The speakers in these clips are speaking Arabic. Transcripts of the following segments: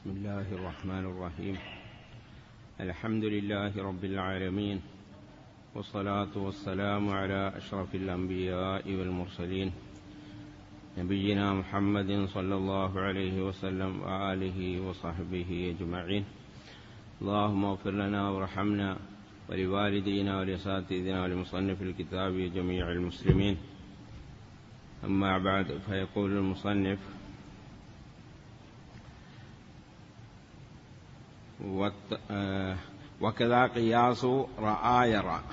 بسم الله الرحمن الرحيم. الحمد لله رب العالمين، والصلاة والسلام على أشرف الأنبياء والمرسلين، نبينا محمد صلى الله عليه وسلم وآله وصحبه أجمعين. اللهم اغفر لنا وارحمنا ولوالدينا ولأساتذتنا ولمصنف الكتاب وجميع المسلمين. أما بعد، فيقول المصنف: وكذا قياس رأى يرى،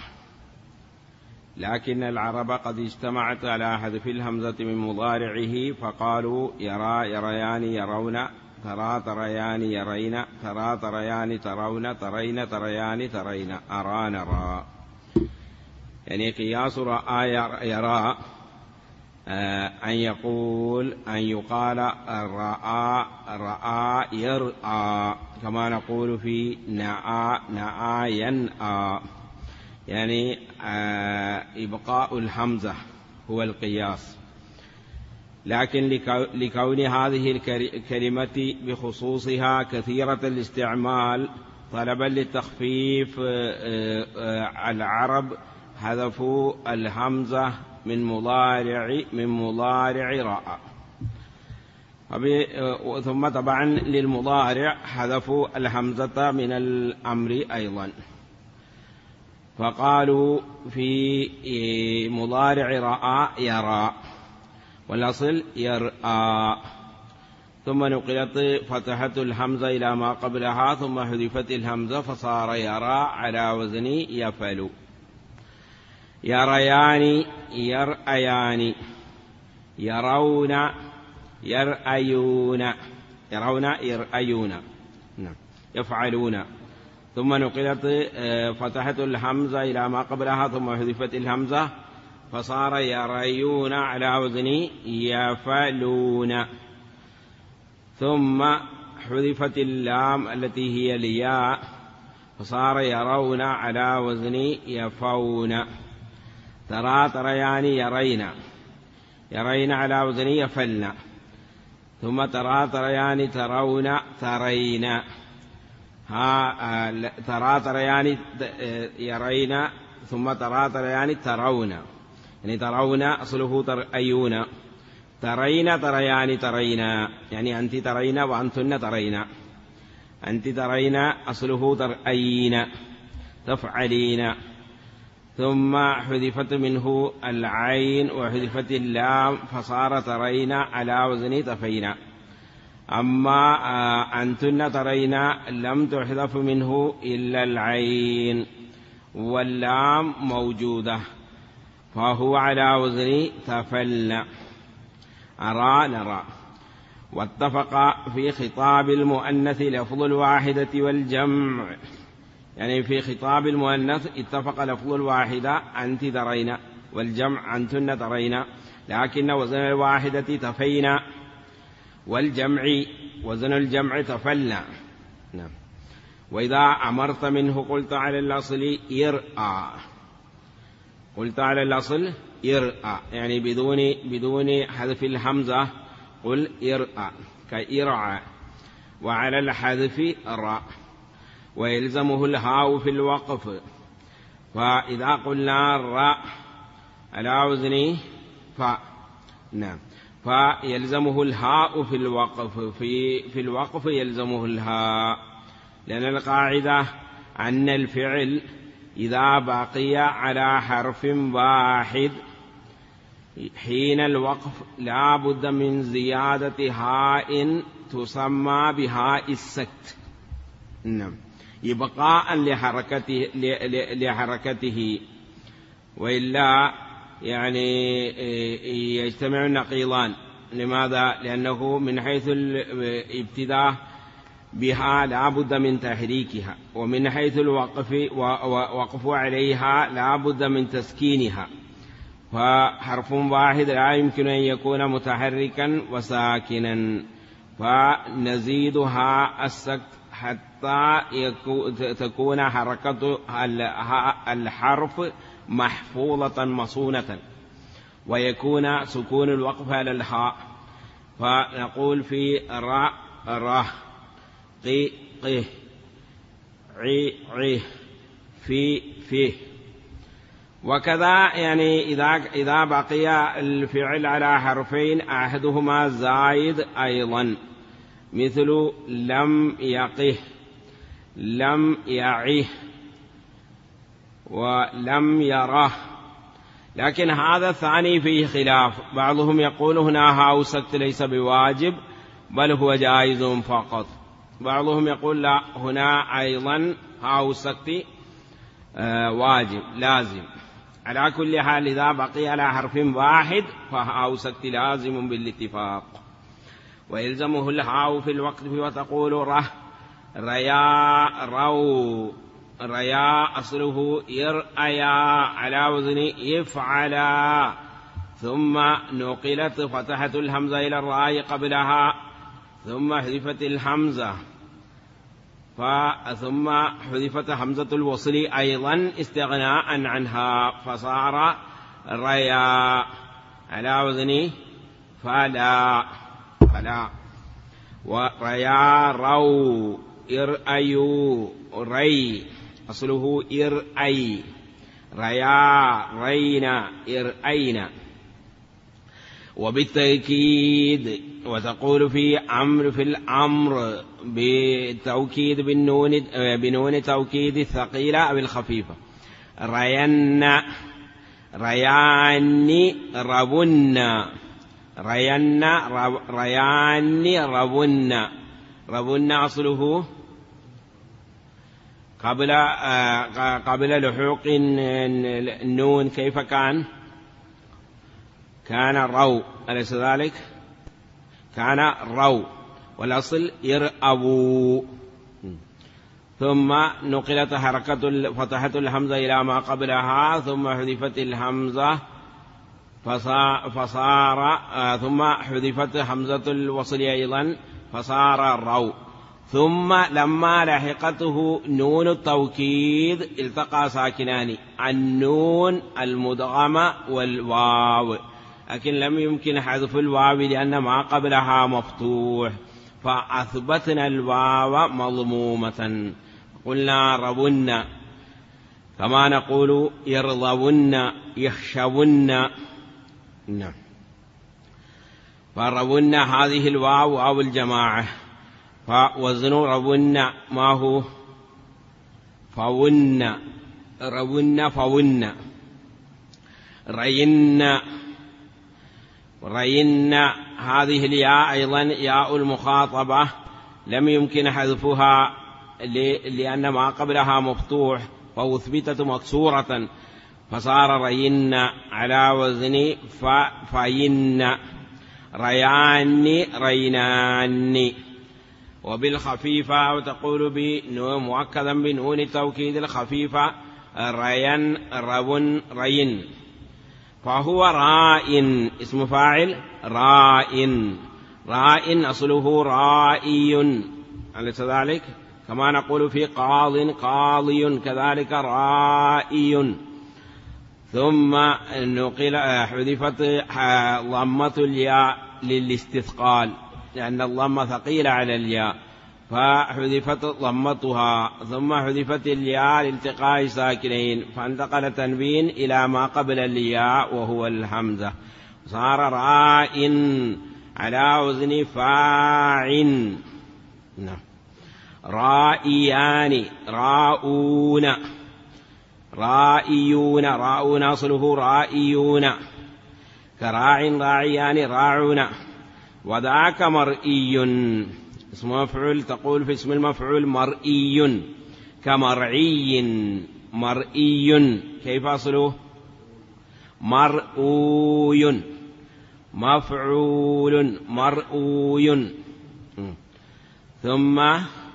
لكن العرب قد اجتمعت على حذف الهمزة من مضارعه، فقالوا يرى يريان يرون، ترى تريان يرين، ترى تريان ترون، ترين تريان ترين، أرى نرى. يعني قياس رأى يرى أن يقال رأى يرأى، كما نقول في نأى ينأى، يعني إبقاء الهمزة هو القياس. لكن لكون هذه الكلمة بخصوصها كثيرة الاستعمال، طلبا للتخفيف العرب حذفوا الهمزة من مضارع رأى، ثم طبعا للمضارع حذفوا الهمزة من الأمر أيضا، فقالوا في مضارع رأى يرى، والأصل يرأى، ثم نقلت فتحة الهمزة إلى ما قبلها، ثم حذفت الهمزة فصار يرى على وزن يفعل. يريان يرأيان، يرون يرأيون، يفعلون، ثم نقلت فتحة الهمزة إلى ما قبلها، ثم حذفت الهمزة فصار يريون على وزن يفعلون، ثم حذفت اللام التي هي الياء فصار يرون على وزن يفون. ترى تريان يرين على وزن يفلن، ثم ترى تريان ترون ترين، ترى تريان يرين، ثم ترى تريان ترون، يعني ترون أصله ترأيون، ترين تريان ترين، يعني أنت ترين وأنتن ترين، أنت ترين أصله ترأين تفعلين، ثم حذفت منه العين وحذفت اللام فصار ترين على وزن تفين. أما أنتن ترين لم تحذف منه إلا العين واللام موجودة، فهو على وزن تفلن. أرى نرى. واتفق في خطاب المؤنث لفظ الواحدة والجمع، يعني في خطاب المؤنث اتفق لفظ الواحدة أنت ترين، والجمع أنتن ترين، لكن وزن الواحدة تفينا، والجمع وزن الجمع تفلنا. نعم. وإذا أمرت منه قلت على الأصل يرأى، قلت على الأصل يرأى، يعني بدون حذف الهمزة، قل يرأى كإرعى، وعلى الحذف راء، ويلزمه الهاء في الوقف، فإذا قلنا الراء على وزن فاء، نعم، فيلزمه الهاء في الوقف، في الوقف يلزمه الهاء، لأن القاعدة أن الفعل إذا بقي على حرف واحد حين الوقف لا بد من زيادة هاء تسمى بهاء السكت، نعم، إبقاء لحركته، وإلا يعني يجتمع النقيضان. لماذا؟ لأنه من حيث الابتداء بها لا بد من تحريكها، ومن حيث وقف عليها لا بد من تسكينها، فحرف واحد لا يمكن أن يكون متحركا وساكنا، فنزيدها السكت حتى تكون حركة الحرف محفوظة مصونة، ويكون سكون الوقف على الهاء، فنقول في راء قي قه، عي عيه، في فيه. وكذا يعني إذا بقي الفعل على حرفين أحدهما زايد أيضا، مثل لم يقه، لم يعيه، ولم يره. لكن هذا الثاني فيه خلاف، بعضهم يقول هنا هاء سكت ليس بواجب بل هو جائز فقط، بعضهم يقول لا هنا أيضا هاء سكت واجب لازم. على كل حال إذا بقي على حرف واحد فهاء سكت لازم بالاتفاق، ويلزمه الهاء في الوقت وتقول ره، ريا، رو. ريا أصله يرأيا على وزن يفعلا، ثم نقلت فتحة الهمزة إلى الراء قبلها، ثم حذفت الهمزة، ثم حذفت همزة الوصل أيضا استغناء عنها، فصار ريا على وزن فلا، وريا، رو، إرأيو، ري أصله إرأي، ريا، رينا، إرأينا. وبالتأكيد، وتقول في الأمر بالتوكيد بنون توكيد الثقيلة أو الخفيفة، رين، رياني، ربن، رين، رياني، ربن. ربن أصله قبل لحوق النون كيف كان؟ كان رو، أليس ذلك؟ كان رو، والأصل يرأبوا، ثم نقلت فتحة الهمزة إلى ما قبلها، ثم حذفت الهمزة فصار ثم حذفت همزة الوصل أيضا فصار رو، ثم لما لحقته نون التوكيد التقى ساكنان، النون المدغمة والواو، لكن لم يمكن حذف الواو لأن ما قبلها مفتوح، فأثبتنا الواو مضمومة، قلنا ربنا، كما نقول يرضون، يخشون. نعم، فربنا هذه الواو واو الجماعة، فوزن ربنا ما هو؟ فون، ربنا فون. رينا، رينا هذه الياء أيضا ياء المخاطبة لم يمكن حذفها لأن ما قبلها مفتوح، فأثبتت مكسورة فصار رينا على وزن فين، رياني، ريناني. وبالخفيفة وتقول مؤكدا بنون التوكيد الخفيفة، رين، ربن، رين، فهو رائن اسم فاعل، رائن، رائن أصله رائي، أليس ذلك؟ كما نقول في قاض، قاضي، كذلك رائي. ثم حذفت ضمة الياء للاستثقال، لأن الضمة ثقيلة على الياء، فحذفت ضمتها، ثم حذفت الياء لالتقاء ساكنين، فانتقل تنوين إلى ما قبل الياء وهو الهمزة، صار راء على وزن فاعل. رائيان، راؤون، رائيون، راؤون أصله رائيون، كراع، راعيان، راعون. وذاك مرئي اسم مفعول، تقول في اسم المفعول مرئي، كمرعي، مرئي، كيف أصله؟ مرؤوي، مفعول، مرؤوي. ثم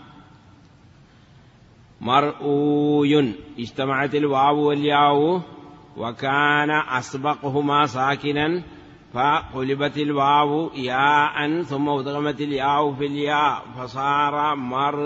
مرؤوي اجتمعت الواو والياء وكان أسبقهما ساكنا، فقلبت الواو ياء ثم ادغمت الياء في الياء فصار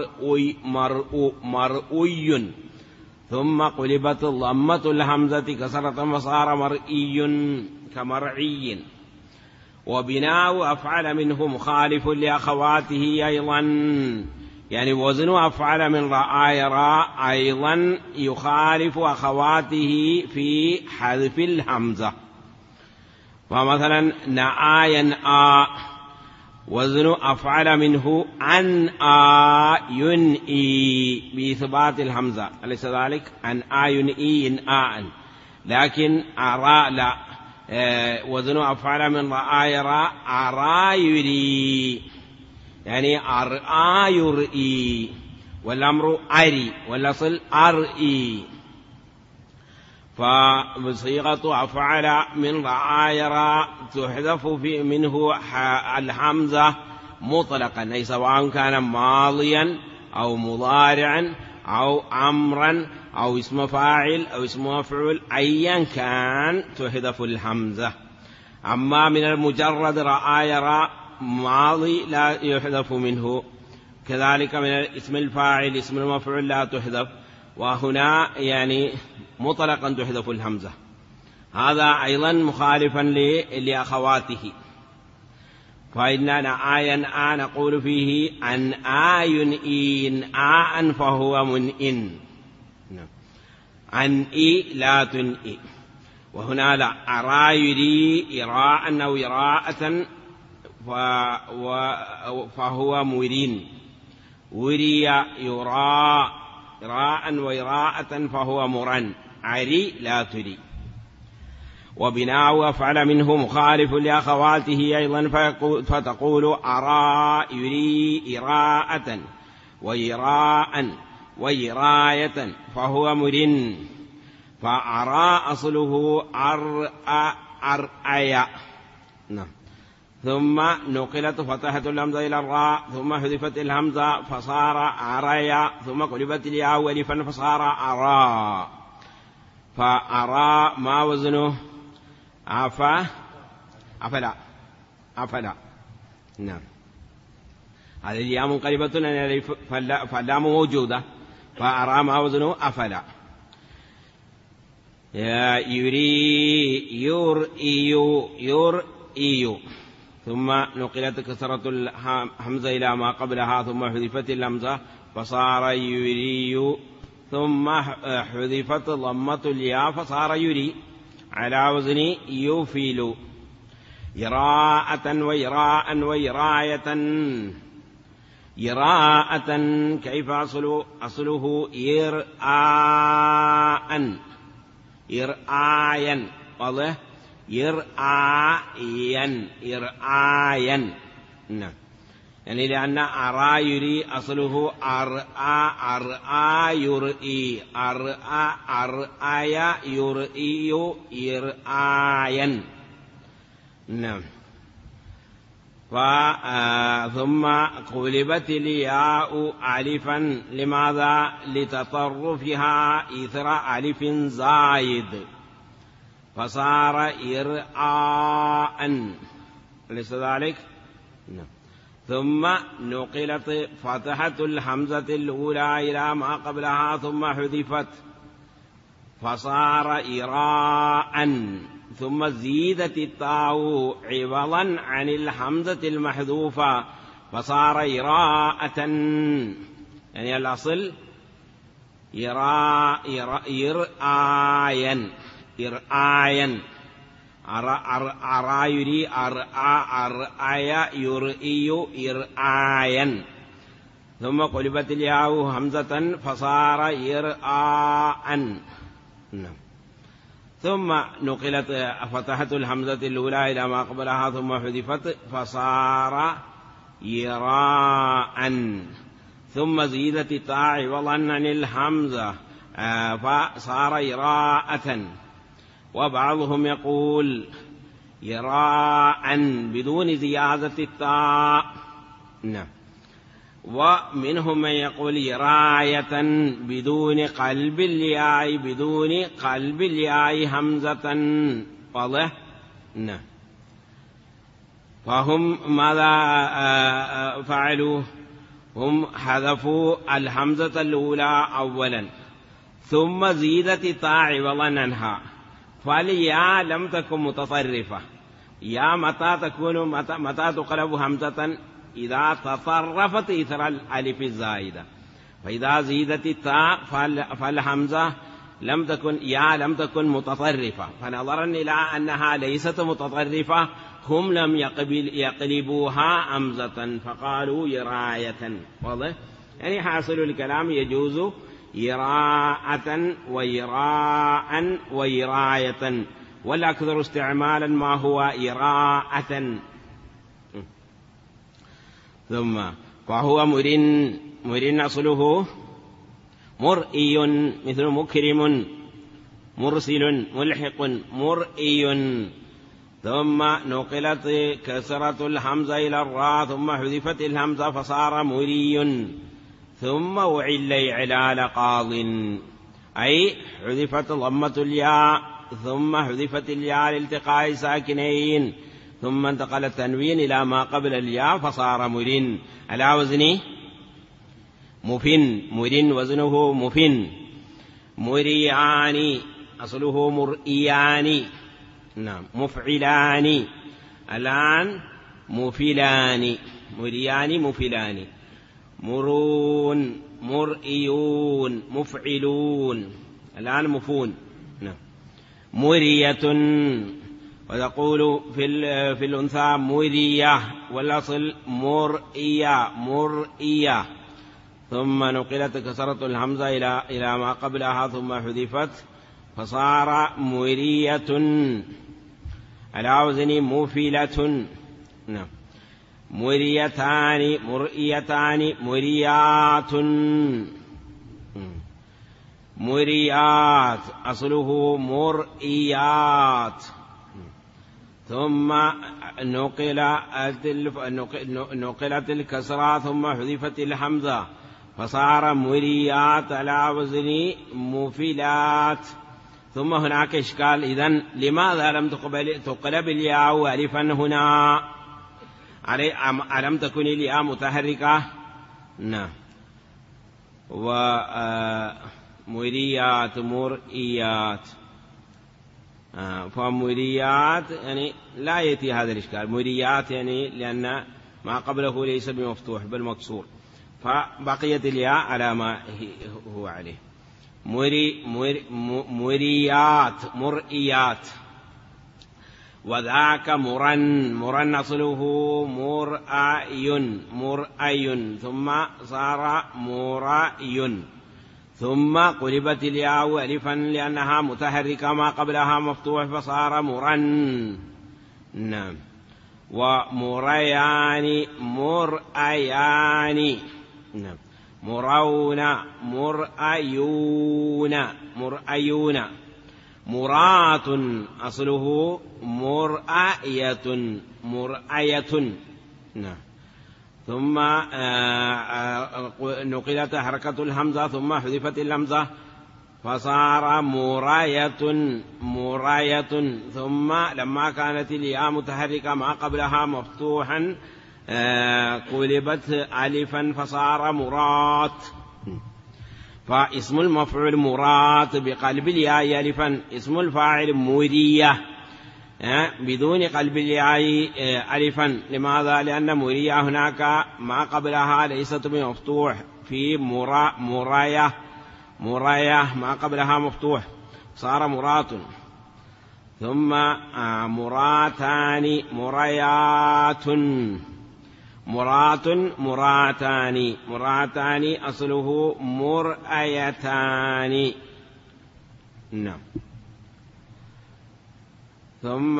مرؤي، ثم قلبت ضمة الهمزة كسرة فصار مرئي كمرعي. وبناء أفعل منه مخالف لأخواته أيضا، يعني وزن أفعل من رأى يرى أيضا يخالف أخواته في حذف الهمزة. فمثلا نأى ينأى وزن أفعل منه عن ينئي بإثبات الهمزة، أليس ذلك؟ عن ينئي ينآ. لكن أرى لا، وزن أفعل من رأى يرى أرى يري، يعني أرآ يرئي، والأمر أري، والأصل أرئي. فصيغة أفعل من رأى يرى تحذف منه الهمزة مطلقا، أي سواء كان ماضيا أو مضارعا أو أمرا أو اسم فاعل أو اسم مفعول، أيا كان تحذف الهمزة. أما من المجرد رأى يرى ماضي لا يحذف منه، كذلك من اسم الفاعل اسم المفعول لا تحذف، وهنا يعني مطلقا تحذف الهمزة. هذا أيضا مخالفا لأخواته. فإننا آيا نقول فيه عن ينئين فهو منئن، عن لا تنئي. وهنا لا، أرى يري إراء أو إراءة فهو مرين، وري يرى إراء وإراءة فهو مرن، عري لا تري. وبناء أفعل منه مخالف لأخواته أيضا، فتقول أرى يري إراءة وإراء وإراية فهو مرن. فأرى أصله أرأي، ثم نقلت فتحة الهمزة إلى الراء، ثم حذفت الهمزة فصار أريا، ثم قلبت الياء ألفا فصار أرى. فأرى ما وزنه؟ أفلا. نعم، هذه الياء منقلبة فاللام موجودة، فأرى ما وزنه؟ أفلا. يري يرئي، ثم نقلت كسرة الهمزة إلى ما قبلها، ثم حذفت الهمزة فصار يري، ثم حذفت ضمة الياء فصار يري على وزن يفيل. يراءة ويراء ويراية. يراءة كيف أصله؟ يرآن، يرآين، واضح؟ يرآين. نعم، يعني لأن أرى يري أصله أرآ يرئي، أرآي يرئي يرآين. نعم. ثم قلبت الياء ألفا، لماذا؟ لتطرفها إثر ألف زايد، فصار إرآء، أليس ذلك؟ نعم. ثم نقلت فتحة الهمزة الأولى إلى ما قبلها، ثم حذفت فصار إراء، ثم زيدت التاء عوضا عن الهمزة المحذوفة فصار إراءة، يعني الأصل يرآين، يرآين. أرى يري أرآي يرئي يرآين، ثم قلبت الياء همزة فصار يرآن. ثم نقلت فتحة الهمزة الأولى إلى ما قبلها، ثم حذفت فصار يراء، ثم زيدت التاء عوضا عن الهمزة فصار يراءة. وبعضهم يقول يراء بدون زيادة التاء، ومنهم من يقول يراية بدون قلب الياء، بدون قلب الياء همزة، واضح؟ فهم ماذا فعلوا؟ هم حذفوا الهمزة الأولى أولا، ثم زيدت التاء عوضا عنها، فالياء لم تكن متصرفة. يا متى تكون متى تقلب همزة؟ إذا تطرفت إثر الألف الزائدة. فإذا زيدت التاء فالهمزة لم تكن متطرفة، فنظرا إلى أنها ليست متطرفة هم لم يقلبوها همزة فقالوا يراية. واضح؟ يعني حاصل الكلام يجوز يراءة ويراء ويراية، والأكثر استعمالا ما هو يراءة. ثم فهو مرن أصله مرئي مثل مكرم مرسل ملحق مرئي. ثم نقلت كسرة الهمزة إلى الراء ثم حذفت الهمزة فصار مري. ثم وعل إعلال قاض، أي حذفت ضمة الياء ثم حذفت الياء لالتقاء ساكنين، ثم انتقل التنوين إلى ما قبل الياء فصار مرن على وزن مفن. مرن وزنه مفن. مريان أصله مرئيان. نعم. مفعلان الآن مفلان. مريان مفلان. مرون مرئيون مفعلون الآن مفون. نعم. مرية، وتقول في الأنثى مرية والأصل مرئية مرئية. ثم نقلت كسرة الهمزة إلى ما قبلها ثم حذفت فصار مرية على وزن مفلة. نعم. مريتان مرئيتان مريات. مريات أصله مرئيات. ثم نقلت الكسرة ثم حذفت الحمزة فصار مريات على وزن مفلات. ثم هناك إشكال، إذن لماذا لم تقلب الياء ألفا هنا؟ ألم تكن الياء متحركة؟ نعم. ومريات مرئيات، فمريات يعني لا يأتي هذا الإشكال. مريات يعني لأن ما قبله ليس بمفتوح بل مكسور، فبقيت الياء على ما هو عليه. مريات مرئيات. وذاك مرن أصله مرأي مرأي ثم صار مرأي، ثم قلبت الياء ألفا لأنها متحركة ما قبلها مفتوح فصار مرن. نعم. ومريان مرأيان. نعم. مرون مرأيون مرأيون. مرات أصله مرأية مرأية. نعم. ثم نقلت حركة الهمزة ثم حذفت الهمزة فصار مراية مراية. ثم لما كانت الياء متحركة ما قبلها مفتوحا قلبت ألفا فصار مرات. فاسم المفعول مرات بقلب الياء ألفا، اسم الفاعل مرية بدون قلب الياء ألفا. لماذا؟ لأن مرية هناك ما قبلها ليست بمفتوح، في مراية مراية ما قبلها مفتوح صار مرات. ثم مراتان مريات. مرات مراتان مراتان أصله مرأيتان. نعم. ثم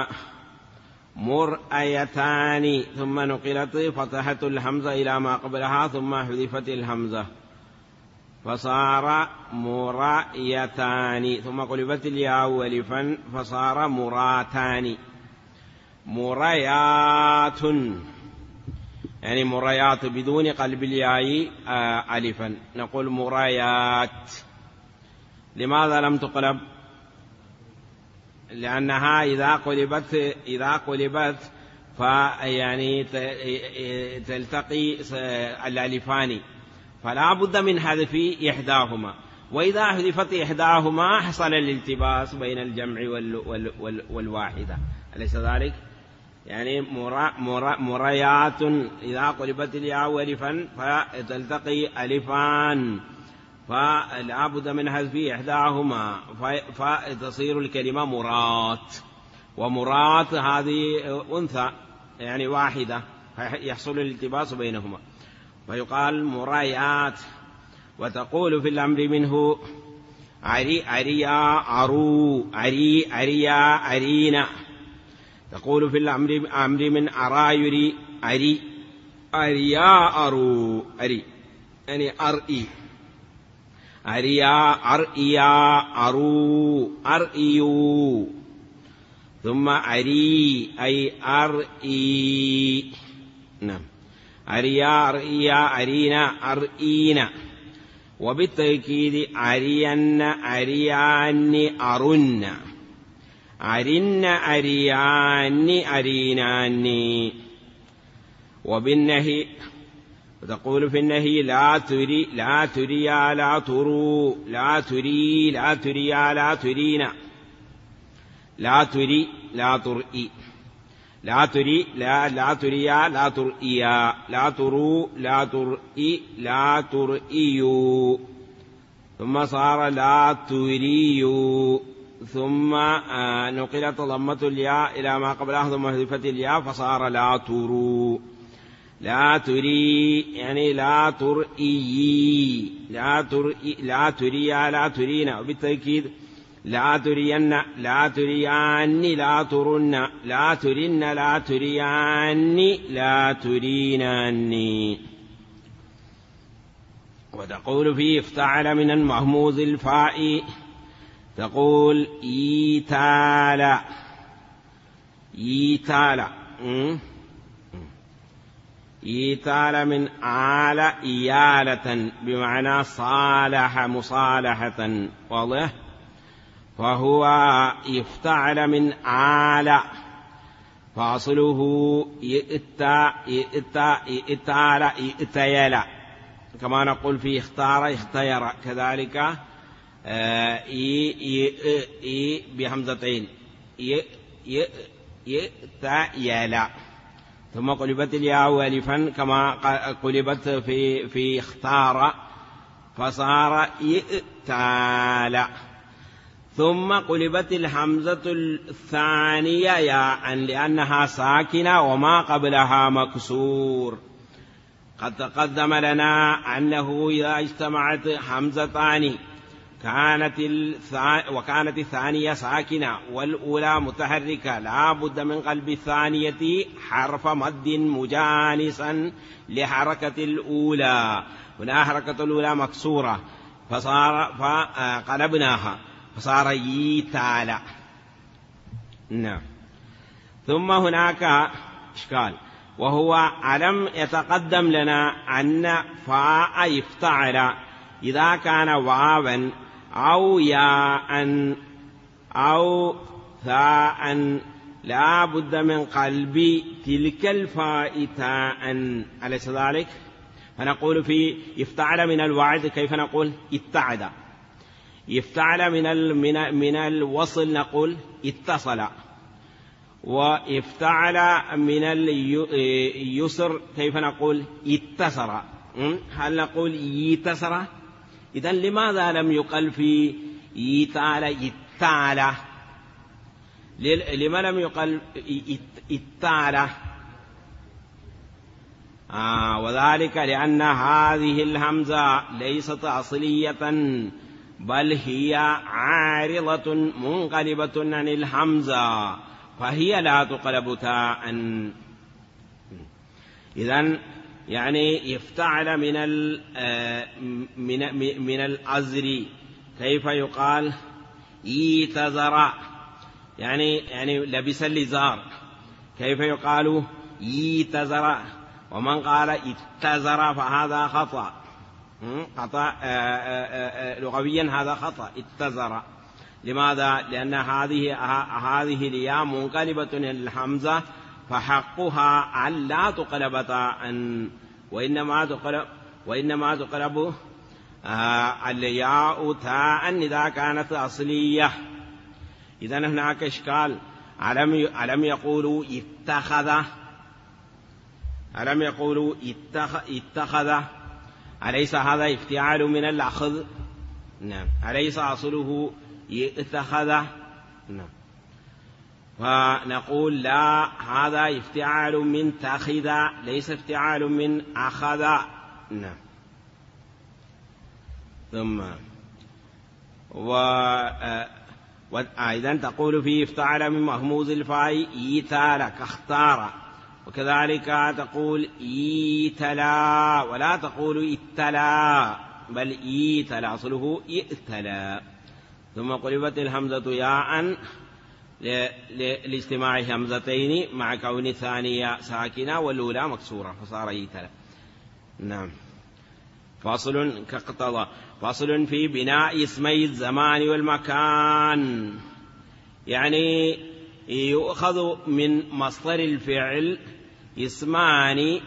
مرأيتان ثم نقلت فتحت الحمزة إلى ما قبلها ثم حذفت الحمزة فصار مرأيتان، ثم قلبت الياء ألفا فصار مراتان. مريات يعني مريات بدون قلب الياء ألفا، نقول مريات. لماذا لم تقلب؟ لأنها إذا قلبت فيعني تلتقي الألفان، فلا بد من حذف إحداهما، وإذا حذفت إحداهما حصل الالتباس بين الجمع والواحدة، أليس ذلك؟ يعني مريات إذا قلبت الياء ألفا فتلتقي ألفان فلا بد من حذف إحداهما فتصير الكلمة مرات، ومرات هذه أنثى يعني واحدة يحصل الالتباس بينهما فيقال مريات. وتقول في الأمر منه عريا عرو عريا عرينا. تقول في الأمر من أرايري أريا أرو يعني أرئي أريا أرئيا أرو أرئيو. ثم أري أي أرئي، نعم، أريا أرئيا أرينا أرئينا. وبالتأكيد أرين أريان أرن أرن أريان أرينان. وبالنهي تقول في النهي لا تري لا تريا لا ترو لا تري لا تريا لا ترينا لا تري لا ترئي لا تري لا تريا لا ترئيا لا ترو لا ترئي لا ترئيو. ثم صار لا تريو. ثم نقلت ضمة الياء إلى ما قبلها ثم حذفت الياء فصار لا ترو. لا تري يعني لا ترئي لا ترئي لا تريا لا ترينا. وبالتأكيد لا ترين لا تريان لا ترن لا ترن لا تريان لا ترينان. وتقول فيه افتعل من المهموز الفاء تقول إيتالا إيتالا إيتال من آل إيالة بمعنى صالح مصالحة، واضح؟ فهو يفتعل من آل فاصله إتال إتيل كما نقول في اختار اختير، كذلك بهمزتين يتيل. ثم قلبت الياء ألفا كما قلبت في اختار فصار إئتال. ثم قلبت الحمزة الثانية ياء لأنها ساكنة وما قبلها مكسور. قد تقدم لنا أنه إذا اجتمعت حمزتان وكانت الثانية ساكنة والأولى متحركة لا بد من قلب الثانية حرف مد مجانسا لحركة الأولى. هنا حركة الأولى مكسورة فقلبناها فصار يتالى. نعم. ثم هناك إشكال وهو ألم يتقدم لنا أن فاء يفتعل إذا كان واوا أو ياء أو ثاء لا بد من قلب تلك الفاء تاء، أليس ذلك؟ فنقول في يفتعل من الوعد كيف نقول اتعد. يفتعل من الوصل نقول اتصل. ويفتعل من اليسر كيف نقول اتصر. هل نقول يتسر؟ إذن لماذا لم يقل في يتال يتال؟ لما لم يقل يتال؟ وذلك لأن هذه الهمزة ليست أصلية بل هي عارضة منقلبة عن الهمزة فهي لا تقلب تاء. إذن يعني يفتعل من الأزر كيف يقال يتزرع يعني لبس اللزار كيف يقال يتزرع. ومن قال اتزر فهذا خطأ لغويا هذا خطأ اتزر. لماذا؟ لأن هذه الياء منقلبة الحمزة فحقها أن لا تقلب تاء وإنما تقلب الياء تاء إذا كانت أصلية. إذن هناك إشكال ألم يقولوا اتخذ أليس هذا افتعال من الأخذ؟ نعم. أليس أصله اتخذ؟ نعم. فنقول لا، هذا افتعال من تخذ، ليس افتعال من أخذ. نعم. ثم أيضا تقول فيه افتعل من مهموز الفاء إيتال كاختار، وكذلك تقول إيتلا، ولا تقول إتلا بل إيتلا، أصله إئتلا. ثم قلبت الهمزة ياء لاجتماع همزتين مع كون الثانية ساكنة والأولى مكسورة فصار إيتلا. نعم. فاصل كاقتضى. فاصل في بناء اسمي الزمان والمكان، يعني يؤخذ من مصدر الفعل اسمان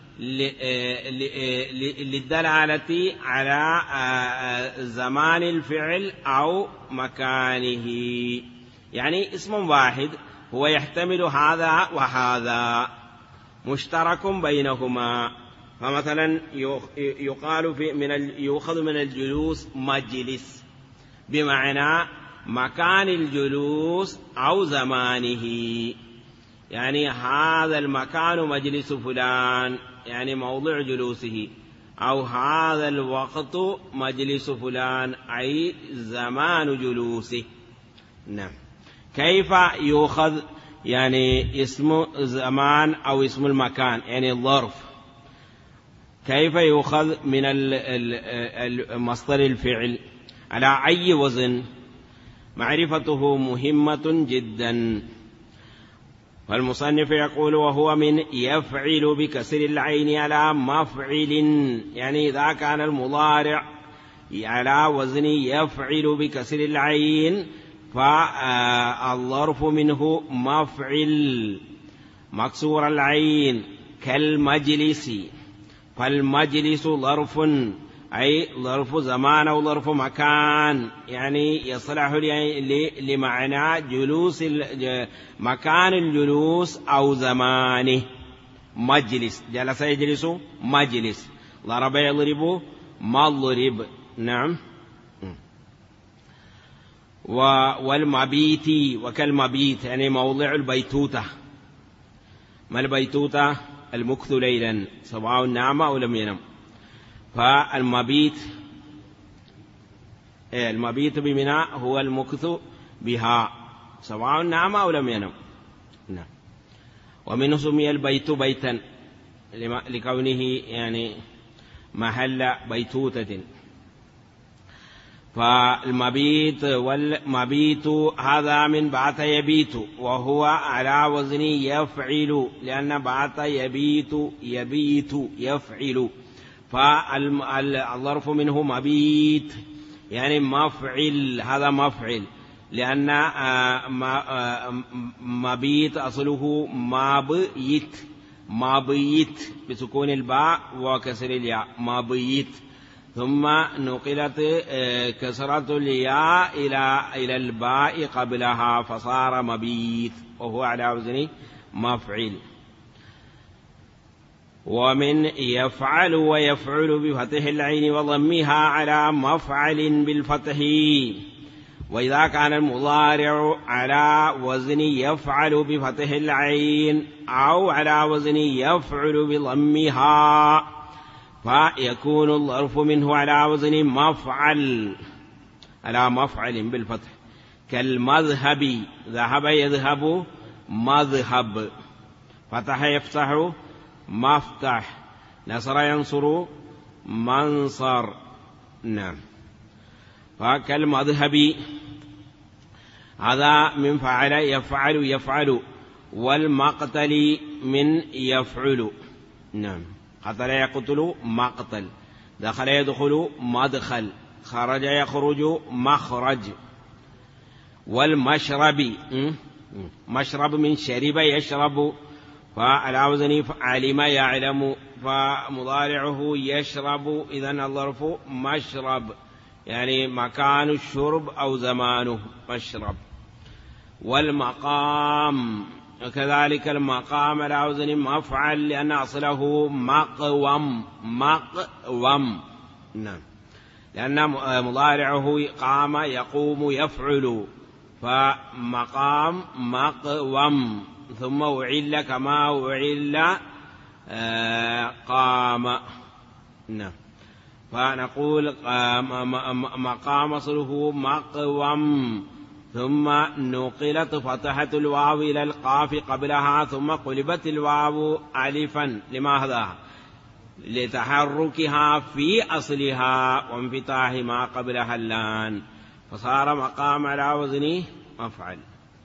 للدلالة على زمان الفعل أو مكانه، يعني اسم واحد هو يحتمل هذا وهذا مشترك بينهما. فمثلا يقال يؤخذ من الجلوس مجلس بمعنى مكان الجلوس أو زمانه، يعني هذا المكان مجلس فلان يعني موضع جلوسه، أو هذا الوقت مجلس فلان أي زمان جلوسه. نعم. كيف يؤخذ يعني اسم زمان أو اسم المكان يعني الظرف؟ كيف يؤخذ من مصدر الفعل على أي وزن؟ معرفته مهمة جدا. فالمصنف يقول وهو من يفعل بكسر العين على مفعل، يعني إذا كان المضارع على وزن يفعل بكسر العين فالظرف منه مفعل مكسور العين كالمجلس، فالمجلس ظرف أي ظرف زمان أو ظرف مكان، يعني يصلح لمعنى جلوس مكان الجلوس أو زمانه. مجلس جلس يجلس مجلس، ضرب يضرب مضرب. نعم. والمبيت وكالمبيت يعني موضع البيتوتة. ما البيتوتة؟ المكث ليلا سواء نام أو لم ينم. فالمبيت المبيت بمنى هو المكث بها سواء نام أو لم ينم. نعم. ومنه سمي البيت بيتا لكونه يعني محل بيتوتة. فالمبيت والمبيت هذا من بات يبيت، وهو على وزن يفعل، لأن بات يبيت يبيت يفعل، فالظرف منه مبيت يعني مفعل، هذا مفعل، لأن مبيت أصله مابيت، مابيت بسكون الباء وكسر الياء مابيت، ثم نقلت كسرة الياء إلى الباء قبلها فصار مبيت، وهو على وزن مفعل. ومن يفعل ويفعل بفتح العين وضمها على مفعل بالفتح. وإذا كان المضارع على وزن يفعل بفتح العين أو على وزن يفعل بضمها فيكون الظرف منه على وزن مفعل، على مفعل بالفتح، كالمذهب، ذهب يذهب مذهب، فتح يفتح مفتح، نصر ينصر منصر. نعم. فكالمذهب هذا من فعل يفعل يفعل، والمقتل من يفعل. نعم. قتل يقتل مقتل، دخل يدخل مدخل، خرج يخرج مخرج. والمشرب مشرب من شرب يشرب، فعلى وزن علم يعلم، فمضارعه يشرب، إذن الظرف مشرب يعني مكان الشرب أو زمانه مشرب. والمقام وكذلك المقام على وزن مفعل لأن أصله مقوم. نعم، لأن مضارعه قام يقوم يفعل، فمقام مقوم ثم أعل كما أعل قام. نعم، فنقول مقام أصله مقوم ثم نقلت فتحة الواو إلى القاف قبلها ثم قلبت الواو ألفا. لماذا؟ لتحركها في أصلها وانفتاح ما قبلها اللام، فصار مقام على وزن مفعل.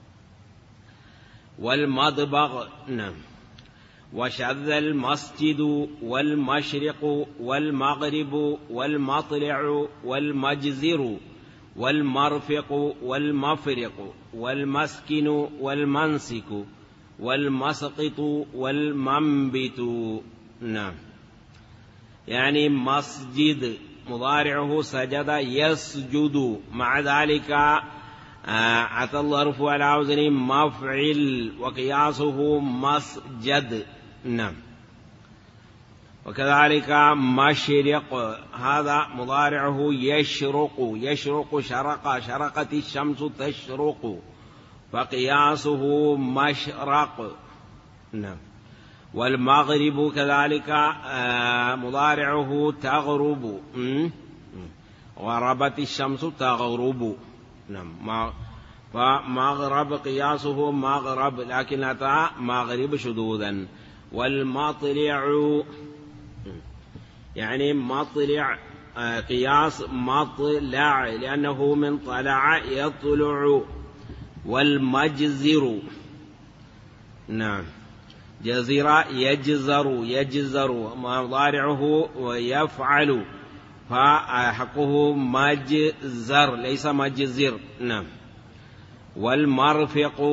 والمضبغ. نعم، وشذ المسجد والمشرق والمغرب والمطلع والمجزر والمرفق والمفرق والمسكن والمنسك والمسقط والمنبت. نعم، يعني مسجد مضارعه سجد يسجد، مع ذلك أتى الظرف على وزن مفعل وقياسه مسجد. نعم، وكذلك مشرق هذا مضارعه يشرق شرقت الشمس تشرق، فقياسه مشرق. نعم، والمغرب كذلك مضارعه تغرب، غربت الشمس تغرب. نعم، فمغرب قياسه مغرب لكن أتى مغرب شذوذا. والمطلع يعني مطلع قياس مطلع لأنه من طلع يطلع. والمجزر. نعم، جزر يجزر مضارعه ويفعل، فحقه مجزر ليس مجزر. نعم، والمرفق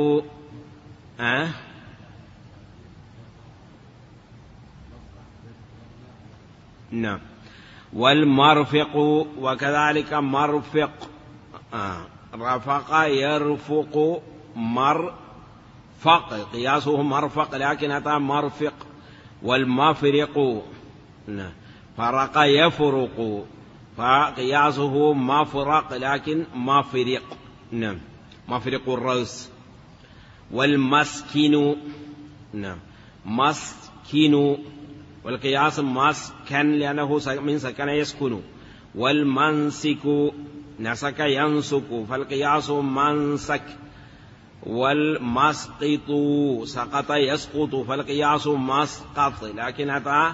نعم، والمرفق وكذلك مرفق رفق يرفق مرفق قياسه مرفق لكن أتى مرفق. والمفرق فرق يفرق فقياسه مفرق لكن مفرق. نعم، مفرق الرأس. والمسكن مسكن والقياس مسكن لأنه من سكن يسكن. والمنسك نسك ينسك فالقياس منسك. والمسقط سقط يسقط فالقياس مسقط لكن أتى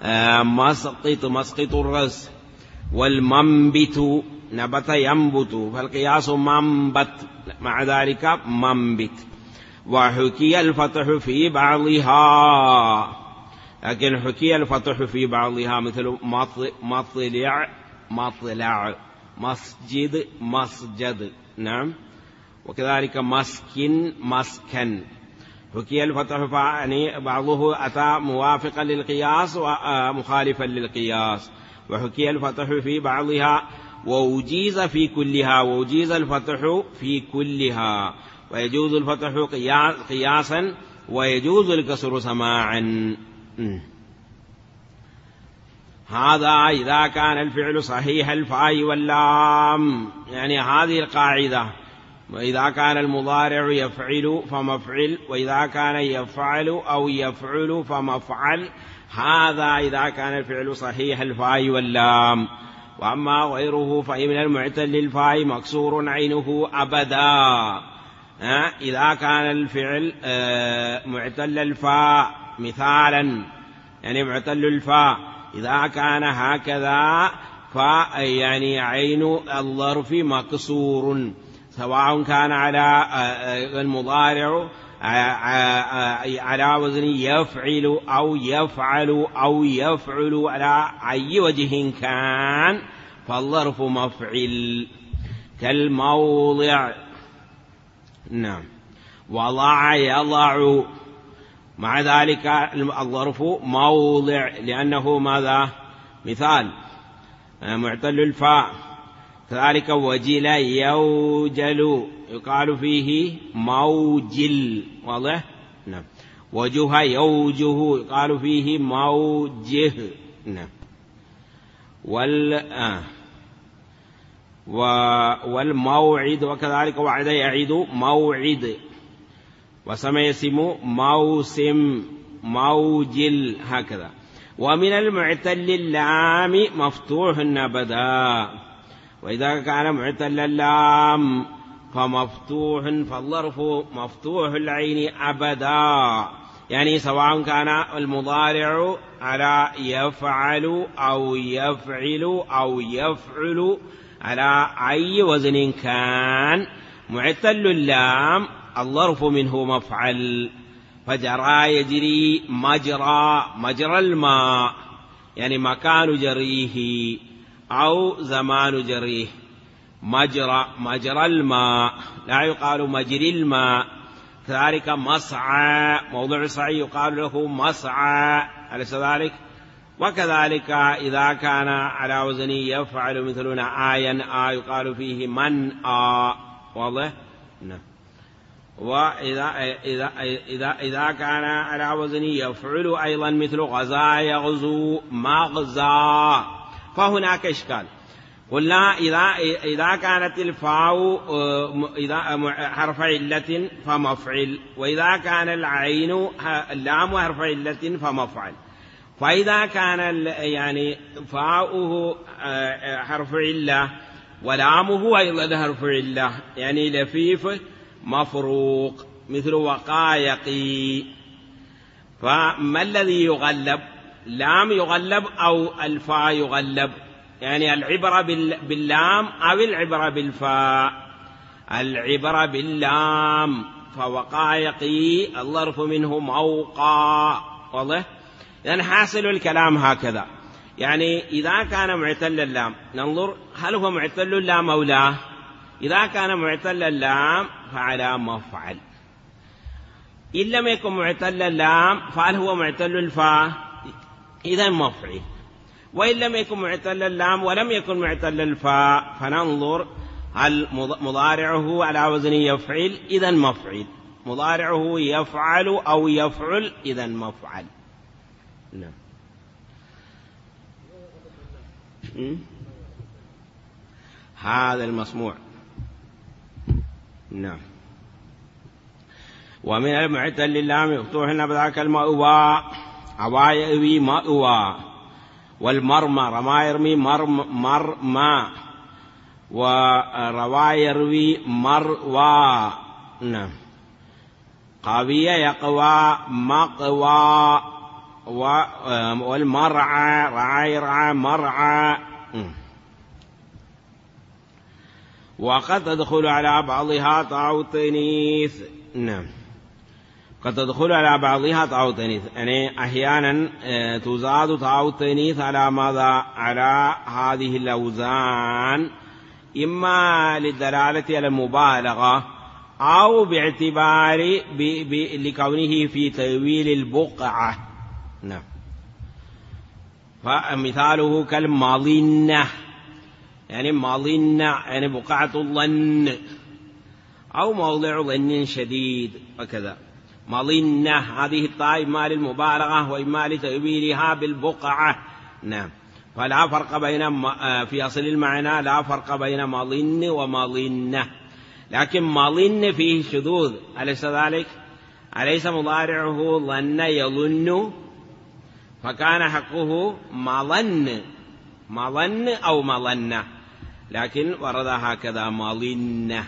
مسقط الرأس. والمنبت نبت ينبت فالقياس منبت مع ذلك منبت. وحكي الفتح في بعضها لكن حكي الفتح في بعضها مثل مطلع مسجد مسجد. نعم، وكذلك مسكن مسكن. حكي الفتح يعني بعضه أتى موافقا للقياس ومخالفا للقياس. وحكي الفتح في بعضها ووجيز في كلها، ووجيز الفتح في كلها، ويجوز الفتح قياسا ويجوز الكسر سماعا. هذا إذا كان الفعل صحيح الفاء واللام، يعني هذه القاعدة. وإذا كان المضارع يفعل فمفعل، وإذا كان يفعل أو يفعل فمفعل، هذا إذا كان الفعل صحيح الفاء واللام. وأما غيره فإن المعتل للفاء مكسور عينه أبدا. إذا كان الفعل معتل الفاء مثالا، يعني معتل الفاء إذا كان هكذا فيعني عين الظرف مكسور، سواء كان على المضارع على وزن يفعل أو يفعل أو يفعل على أي وجه كان، فالظرف مفعل. كالموضع. نعم، وضع يضع مع ذلك الظرف موضع لأنه ماذا؟ مثال معتل الفاء. كذلك وجل يوجل يقال فيه موجل، واضح؟ نعم. وجه يوجه يقال فيه موجه. نعم. والموعد وكذلك وعد يعد موعد، وسمى يسم موسم موجل، هكذا. ومن المعتل اللام مفتوح أبدا، وإذا كان معتل اللام فمفتوح، فالظرف مفتوح العين أبدا، يعني سواء كان المضارع على يفعل أو يفعل أو يفعل على أي وزن كان، معتل اللام الظرف منه مفعل. فجرى يجري مجرى الماء، يعني مكان جريه أو زمان جريه. مجرى الماء، لا يقال مجري الماء. كذلك مسعى، موضع السعي يقال له مسعى، أليس ذلك؟ وكذلك إذا كان على وزن يفعل مثلنا آيا يقال فيه منأى، واضح؟ نعم. وإذا كان على وزن يفعل أيضا مثل غزا يغزو مغزى، فهناك إشكال. قلنا إذا كانت الفاء حرف علة فمفعل، وإذا كان العين اللام حرف علة فمفعل. فإذا كان يعني فاؤه حرف علة ولامه أيضا حرف علة، يعني لفيف مفروق مثل وقايقي، فما الذي يغلب؟ لام يغلب أو الفاء يغلب؟ يعني العبرة باللام أو العبرة بالفاء؟ العبرة باللام. فوقايقي الظرف منه موقع، واضح؟ يعني حاصل الكلام هكذا. يعني إذا كان معتل اللام ننظر هل هو معتل اللام أو لا. إذا كان معتل اللام فعلى مفعل، إن لم يكن معتل اللام فهل هو معتل الفاء؟ إذا مفعل. وإن لم يكن معتل اللام ولم يكن معتل الفاء فننظر هل مضارعه على وزن يفعل، إذا مفعل. مضارعه يفعل أو يفعل، إذا مفعل. نعم. هذا المسموع. نعم. ومن المعتل اللام مفتوح بذاك المأوى، أوى يأوي مأوى، والمرمى رمى يرمي مرمى، وروى يروي مروى. نعم. قوي يقوى مقوى، والمرعى رعى يرعى مرعى. وقد تدخل على بعضها تاء التأنيث. نعم. قد تدخل على بعضها تاء التأنيث، يعني أحيانا تزاد تاء التأنيث على ماذا؟ على هذه الأوزان، إما للدلالة على المبالغة أو باعتبار لكونه في تأويل البقعة. نعم. فمثاله كالمظنة، يعني مظنة يعني بقعة الظن أو موضع ظن شديد، وكذا. مظنة هذه الطاء إما للمبالغة وإما لتأويلها بالبقعة. نعم. فلا فرق بين في أصل المعنى لا فرق بين مظن ومظنة، لكن مظن فيه شذوذ، أليس ذلك؟ أليس مضارعه ظن يظن؟ فكان حقه مظن أو مظنة، لكن ورد هكذا مظنة.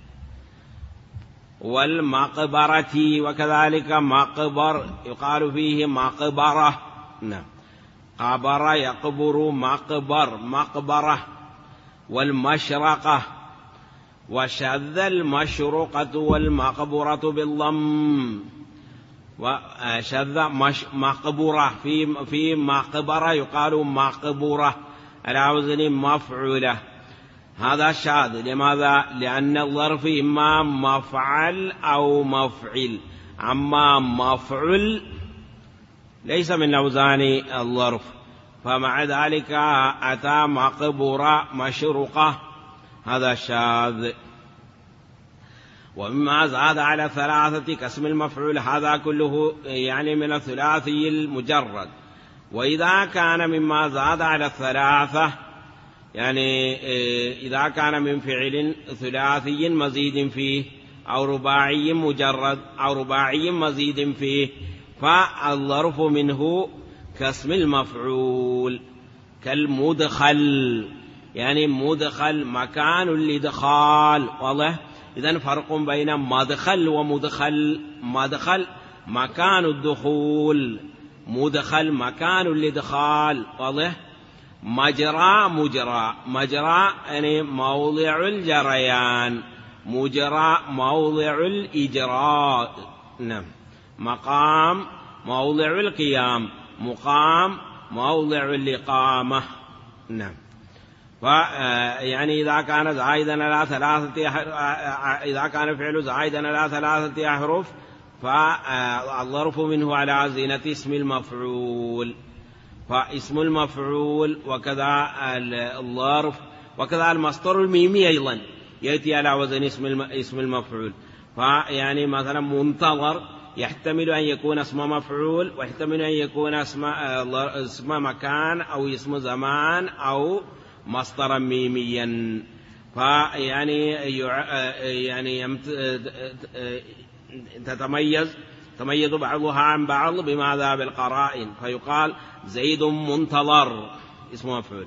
والمقبرة وكذلك مقبر يقال فيه مقبرة. نعم. قبر يقبر مقبرة. والمشرقة، وشذ المشرقة والمقبرة بالضم، وشذ مقبرة في مقبرة يقال مقبرة على وزن مفعولة. هذا شاذ. لماذا؟ لأن الظرف إما مفعل أو مفعل، أما مفعل ليس من أوزان الظرف. فمع ذلك أتى مقبرة مشرقة هذا شاذ. ومما زاد على 3 كاسم المفعول، هذا كله يعني من الثلاثي المجرد. وإذا كان مما زاد على 3 يعني إذا كان من فعل ثلاثي مزيد فيه أو رباعي مجرد أو رباعي مزيد فيه، فالظرف منه كاسم المفعول كالمدخل، يعني مدخل مكان الإدخال، واضح؟ إذن فرق بين مدخل ومدخل. مدخل مكان الدخول، مدخل مكان الإدخال، واضح؟ مجرى مجرى، مجرى يعني موضع الجريان، مجرى موضع الإجراء. نعم. مقام موضع القيام، مقام موضع الإقامة. نعم. يعني إذا كان زائدا على 3 إذا كان فعل زائدا على 3 أحرف فالظرف منه على زينة اسم المفعول، فاسم المفعول وكذا الظرف وكذا المصدر الميمي أيضا يأتي على وزن اسم المفعول. فيعني مثلا منتظر يحتمل أن يكون اسم مفعول، ويحتمل أن يكون اسم مكان أو اسم زمان أو مصدرا ميميا. يعني تميز بعضها عن بعض بماذا؟ بالقرائن. فيقال زيد منتظر اسم مفعول،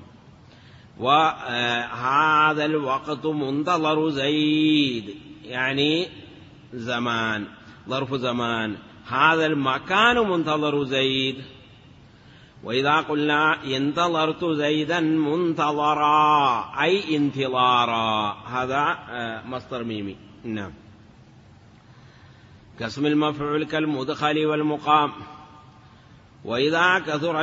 وهذا الوقت منتظر زيد يعني زمان، ظرف زمان. هذا المكان منتظر زيد. وإذا قلنا انتظرت زيدا منتظرا أي انتظارا، هذا مصدر ميمي. نعم. كاسم المفعول كالمدخل والمقام. وإذا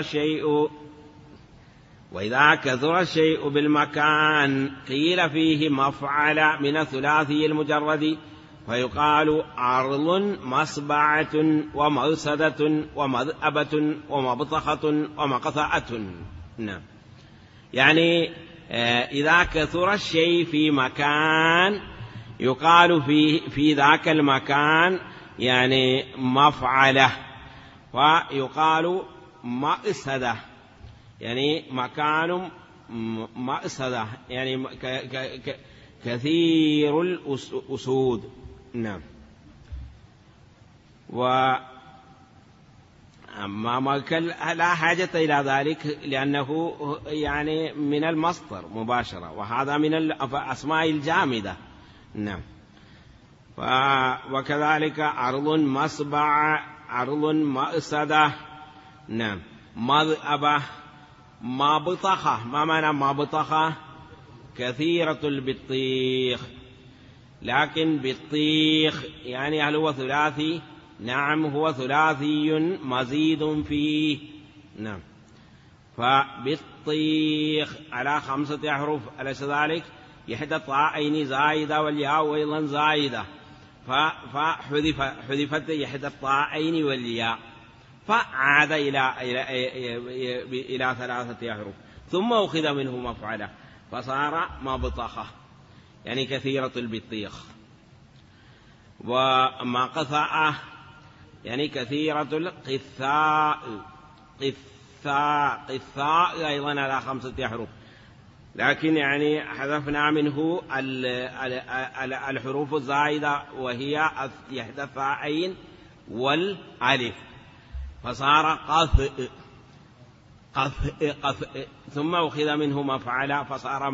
كثر الشيء بالمكان قيل فيه مفعل من الثلاثي المجرد، فيقال عرض مصبعة ومرصدة ومذأبة ومبطخة ومقثعة. نعم. يعني إذا كثر الشيء في مكان يقال في ذاك المكان يعني مفعلة، ويقال مأسدة يعني مكان مأسدة يعني كثير الأسود. نعم. لا حاجة إلى ذلك لأنه يعني من المصدر مباشرة، وهذا من الأسماء الجامدة. نعم. وكذلك عرض مصبع، عرض مأسدة. نعم. مذأبة، مبطخة. ما معنى مبطخة؟ كثيرة البطيخ. لكن بطيخ يعني هل هو ثلاثي؟ نعم هو ثلاثي مزيد فيه. نعم. فبطيخ على 5 أحرف، أليس ذلك؟ إحدى الطاءين زائدة والياء أيضا زائدة، فحذفت إحدى الطاءين والياء، فعاد إلى 3 أحرف، ثم أخذ منه مفعلة فصار مبطخة يعني كثيرة البطيخ. ومقثعة يعني كثيرة القثاء، قثاء أيضا على 5 أحرف، لكن يعني حذفنا منه الحروف الزائدة وهي إحدى الثاءين والألف، فصار قثء، ثم أخذ منه مفعلة فصار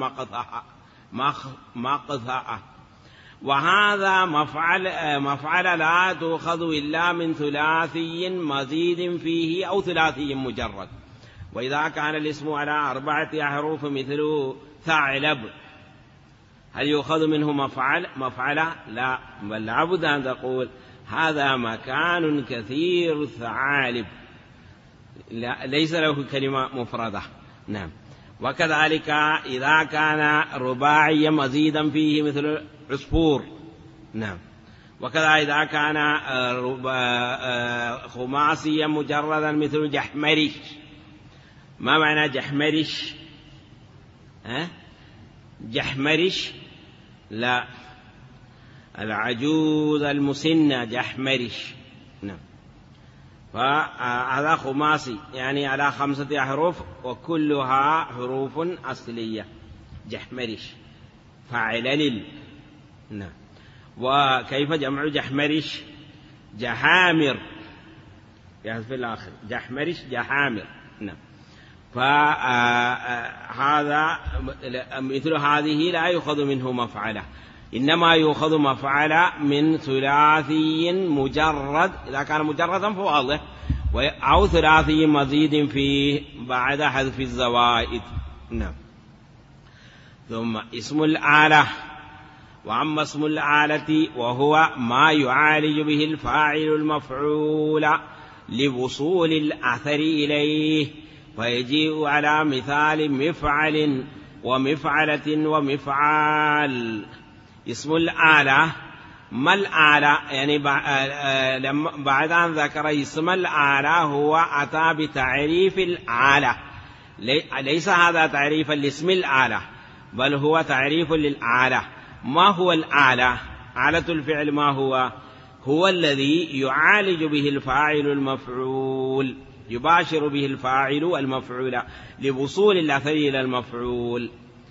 مقثعة. وهذا مفعل لا تؤخذ إلا من ثلاثي مزيد فيه أو ثلاثي مجرد. وإذا كان الاسم على 4 أحرف مثل ثعلب، هل يؤخذ منه مفعلة؟ لا، بل لابد أن تقول هذا مكان كثير الثعالب، ليس له كلمة مفردة. نعم. وكذلك إذا كان رباعيا مزيدا فيه مثل عصفور. نعم. وكذا إذا كان خماسيا مجردا مثل جحمرش. ما معنى جحمرش؟ جحمرش لا، العجوز المسنة جحمرش. نعم. فهذا خماسي يعني على 5 أحرف وكلها حروف أصلية. جحمرش فاعل. نعم. وكيف جمع جحمرش؟ جحامر في الآخر، جحمرش جحامر. نعم. فهذا مثل هذه لا يؤخذ منه مفعلة، إنما يؤخذ مفعلة من ثلاثي مجرد إذا كان مجردا فواضح، أو ثلاثي مزيد فيه بعد حذف الزوائد. نعم. ثم اسم الآلة. وأما اسم الآلة وهو ما يعالج به الفاعل المفعول لوصول الأثر إليه، فيجيء على مثال مفعل ومفعلة ومفعال. اسم الآلة. ما الآلة؟ يعني بعد أن ذكر اسم الآلة هو أتى بتعريف الآلة. ليس هذا تعريفا لاسم الآلة، بل هو تعريف للآلة. ما هو الآلة؟ آلة الفعل ما هو؟ هو الذي يعالج به الفاعل المفعول، يباشر به الفاعل المفعول لوصول الأثر إلى المفعول.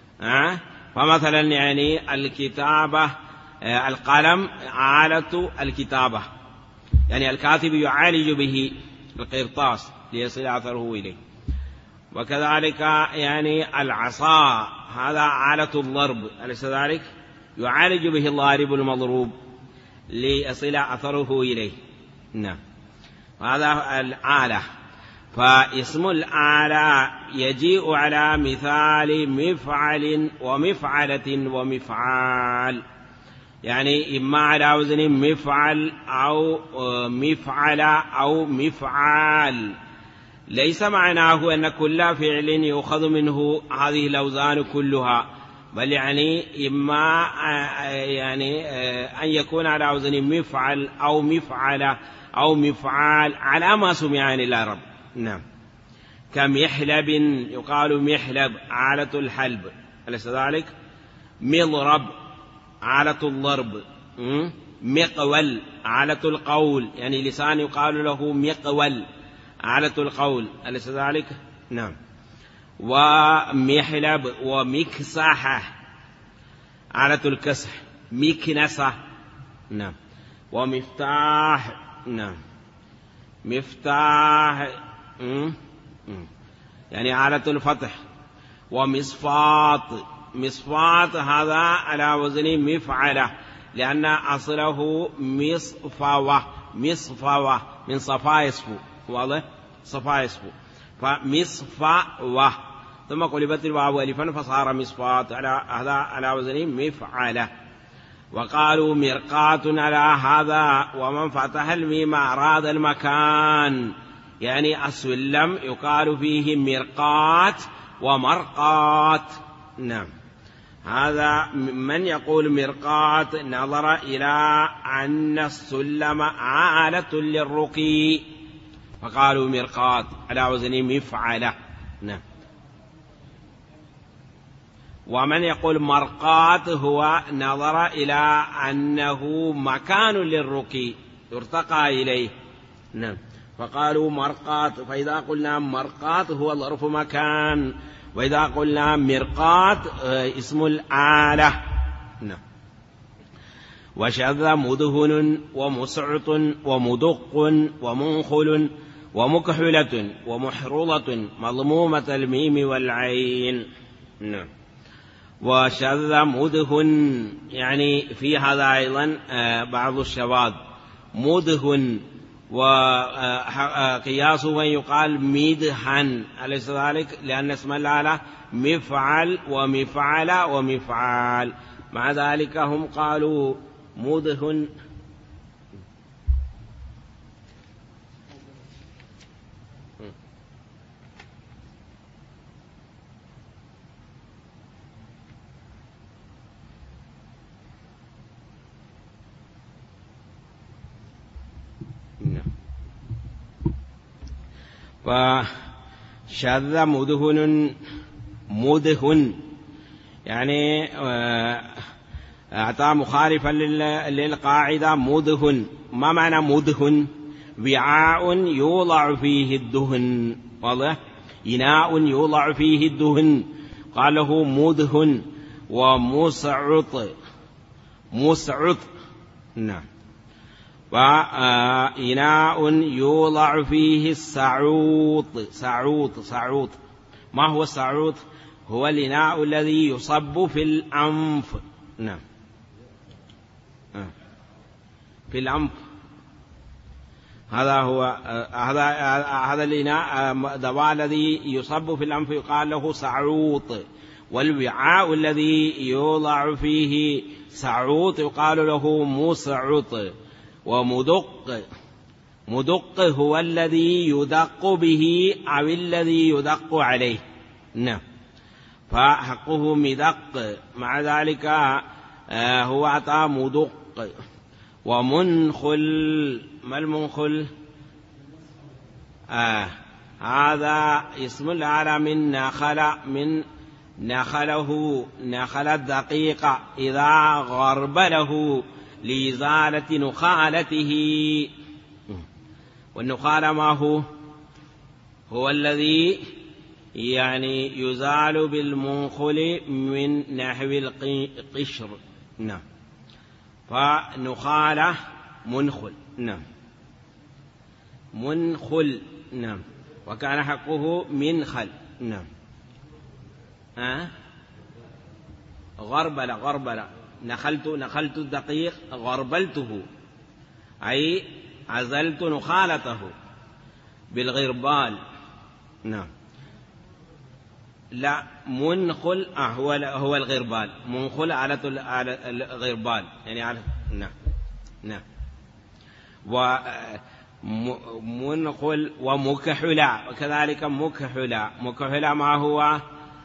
فمثلا يعني الكتابة، القلم آلة الكتابة، يعني الكاتب يعالج به القرطاس ليصل أثره إليه. وكذلك يعني العصا هذا آلة الضرب، أليس ذلك؟ يعالج به الضارب المضروب ليصل أثره إليه. نعم. هذا الآلة. فاسم الآلة يجيء على مثال مفعل ومفعلة ومفعال، يعني إما على وزن مفعل أو مفعل أو مفعال. ليس معناه أن كل فعل يؤخذ منه هذه الأوزان كلها، بل يعني إما يعني أن يكون على وزن مفعل أو مفعل أو مفعال على ما سمع عن العرب. نعم. كمحلب، يقال محلب آلة الحلب، أليس ذلك؟ مضرب آلة الضرب. مقول آلة القول، يعني لسان يقال له مقول آلة القول، أليس ذلك؟ نعم. ومحلب ومكسحة آلة الكسح، مكنسة. نعم. ومفتاح. نعم. مفتاح يعني آلة الفتح. ومصفاط، مصفاط هذا على وزن مفعلة، لأن أصله مصفوة، مصفوة من صفا يصفو، واضح؟ صفا يصفو، فمصفوة ثم قلبت الواو ألفا فصار مصفاط، هذا على وزن مفعلة. وقالوا مرقاة على هذا، ومن فتح الميم أراد المكان، يعني السلم يقال فيه مرقات ومرقات. نعم. هذا من يقول مرقات نظر إلى أن السلم آلة للرقي فقالوا مرقات على وزن مفعلة. نعم. ومن يقول مرقات هو نظر إلى أنه مكان للرقي يرتقى إليه. نعم. فقالوا مرقات. فإذا قلنا مرقات هو ظرف مكان، وإذا قلنا مرقات اسم الآلة. نعم. وشذ مدهن ومسعط ومدق ومنخل ومكحلة ومحرضة مضمومة الميم والعين. نعم. وشذ مدهن يعني في هذا أيضا بعض الشواذ. مدهن وقياسه من يقال مدهن، أليس ذلك؟ لأن اسم الآلة مفعل ومفعل ومفعال، مع ذلك هم قالوا مدهن. فشذ مدهن، مدهن يعني أتى مخالفا للقاعدة مدهن. ما معنى مدهن؟ وعاء يوضع فيه الدهن، واضح؟ إناء يوضع فيه الدهن، قال له مدهن. ومسعط، مسعط، نعم. وإناء يوضع فيه السعوط، سعوط، سعوط. ما هو السعوط؟ هو الإناء الذي يصب في الأنف، نعم، في الأنف. هذا هو هذا الإناء دواء الذي يصب في الأنف يقال له سعوط. والوعاء الذي يوضع فيه سعوط يقال له مسعط. ومدق، مدق هو الذي يدق به أو الذي يدق عليه، نعم، فحقه مدق. مع ذلك هو أتى مدق. ومنخل، ما المنخل؟ هذا اسم العالم من نخل، من نخله، نخل الدقيق إذا غربله لإزالة نخالته. والنخال ما هو؟ هو الذي يعني يزال بالمنخل من نحو القشر، نعم، فنخالة منخل، نعم، منخل، نعم. وكان حقه منخل، نعم. غربل، غربل، نخلت الدقيق غربلته، أي عزلت نخالته بالغربال، نعم. لا، منخل هو الغربال، منخل على الغربال، يعني على، نعم، نعم. ومنخل ومكحلة، وكذلك مكحلة. مكحلة ما هو؟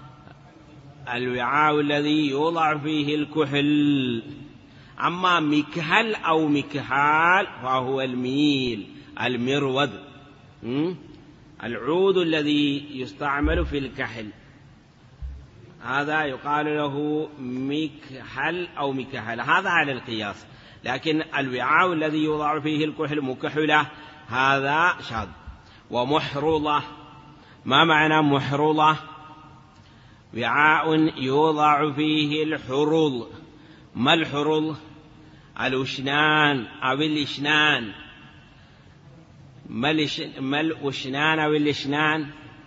الوعاء الذي يوضع فيه الكحل. أما مكحل أو مكحال فهو الميل، المرود، العود الذي يستعمل في الكحل، هذا يقال له مكحل أو مكحل، هذا على القياس. لكن الوعاء الذي يوضع فيه الكحل مكحلة، هذا شاذ. ومحرضة، ما معنى محرضة؟ وعاء يوضع فيه الحرض. ما الحرض؟ الأشنان أو الإشنان. ما الأشنان أو الإشنان؟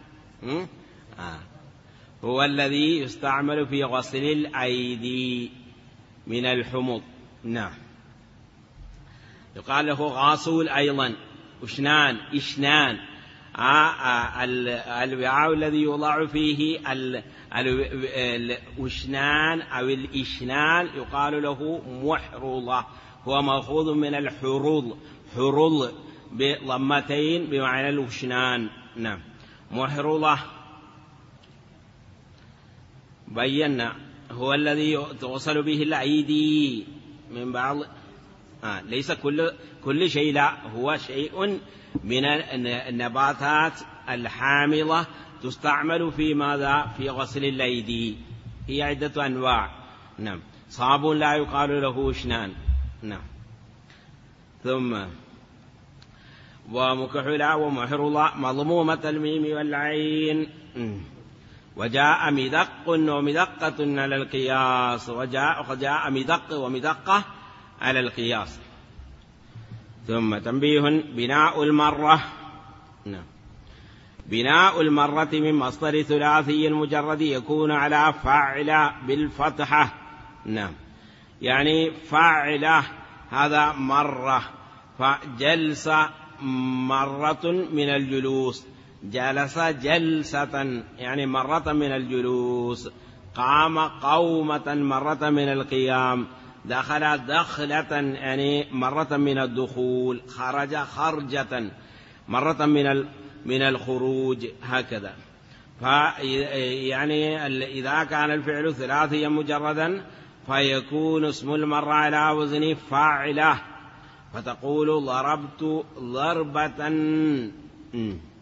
هو الذي يستعمل في غسل الأيدي من الحمض، نعم، يقال له غاسول أيضا. أشنان، إشنان. الوعاء الذي يوضع فيه الأشنان أو الإشنان يقال له محرضة، هو مأخوذ من الحروض، حروض بضمتين بمعنى الأشنان، نعم. محرضة بينا هو الذي توصل به الأيدي من بعض، ليس كل شيء، لا، هو شيء من النباتات الحامضة تستعمل في ماذا؟ في غسل الأيدي. هي عدة أنواع، نعم. صابون لا يقال له أشنان، نعم. ثم ومكحلة ومحرضة مضمومة الميم والعين. وجاء مدق ومدقة على القياس، وجاء مدق ومدقة على القياس. ثم تنبيه: بناء المرة، نعم، بناء المرة من مصدر ثلاثي المجرد يكون على فاعل بالفتحة، نعم، يعني فاعل هذا مرة، فجلس مرة من الجلوس، جلس جلسة يعني مرة من الجلوس، قام قومة مرة من القيام، دخل دخلة يعني مرة من الدخول، خرج خرجة مرة من الخروج، هكذا. يعني إذا كان الفعل ثلاثيا مجردا فيكون اسم المرة على وزن فاعلة، فتقول ضربت ضربة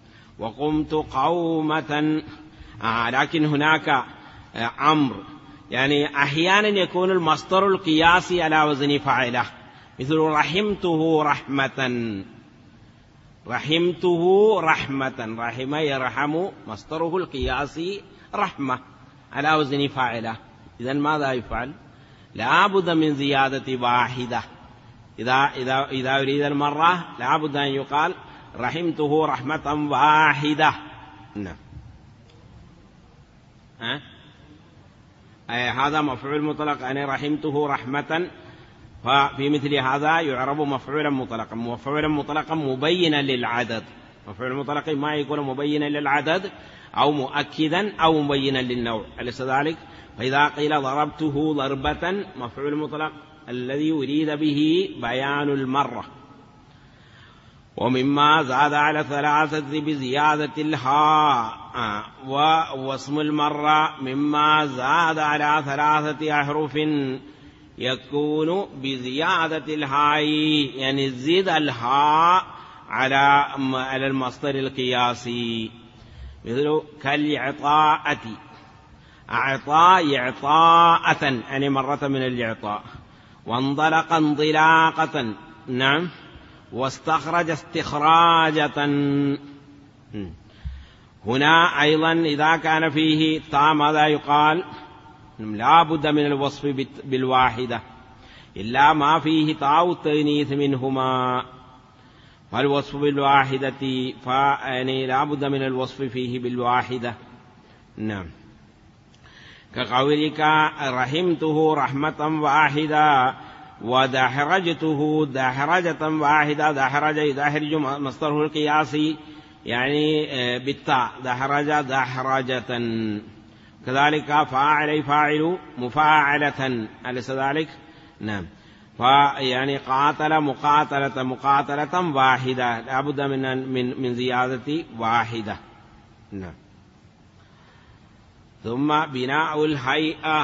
وقمت قومة. لكن هناك أمر يعني أحيانا يكون المصدر القياسي على وزن فاعله، مثل رحمته رحمة، رحمته رحمة، رحمة يرحم مصدره القياسي رحمة على وزن فاعله. إذن ماذا يفعل؟ لا بد من زيادة واحدة. إذا يريد المرة لا بد أن يقال رحمته رحمة واحدة. نعم. هذا مفعول مطلق، يعني رحمته رحمة، ففي مثل هذا يعرب مفعولا مطلقا. مفعولا مطلقا مبينا للعدد، مفعول مطلق ما يكون مبينا للعدد أو مؤكدا أو مبينا للنوع، أليس ذلك؟ فإذا قيل ضربته ضربة مفعول مطلق الذي يريد به بيان المرة. ومما زاد على 3 بزيادة الهاء، واسم المرة مما زاد على 3 أحرف يكون بزيادة الهاء، يعني زيد الهاء على المصدر القياسي، مثل كالإعطاءة، أعطى إعطاءة يعني مرة من الإعطاء، وانطلق انطلاقة، نعم، واستخرج استخراجة. هنا أيضا إذا كان فيه تاء ماذا يقال؟ لا بد من الوصف بالواحدة إلا ما فيه تاء التأنيث منهما، فالوصف بالواحدة فيعني لا بد من الوصف فيه بالواحدة. نعم، كقولك رحمته رحمة واحدة، ودحرجته دحرجة واحدة. دحرج يدحرج مصدره القياسي يعني بالتاء، دحرج دحرجة. كذلك فاعل فاعل مفاعلة، أليس ذلك؟ نعم. فيعني قاتل مقاتلة مقاتلة واحدة، لا بد من زيادة واحدة. نعم. ثم بناء الهيئة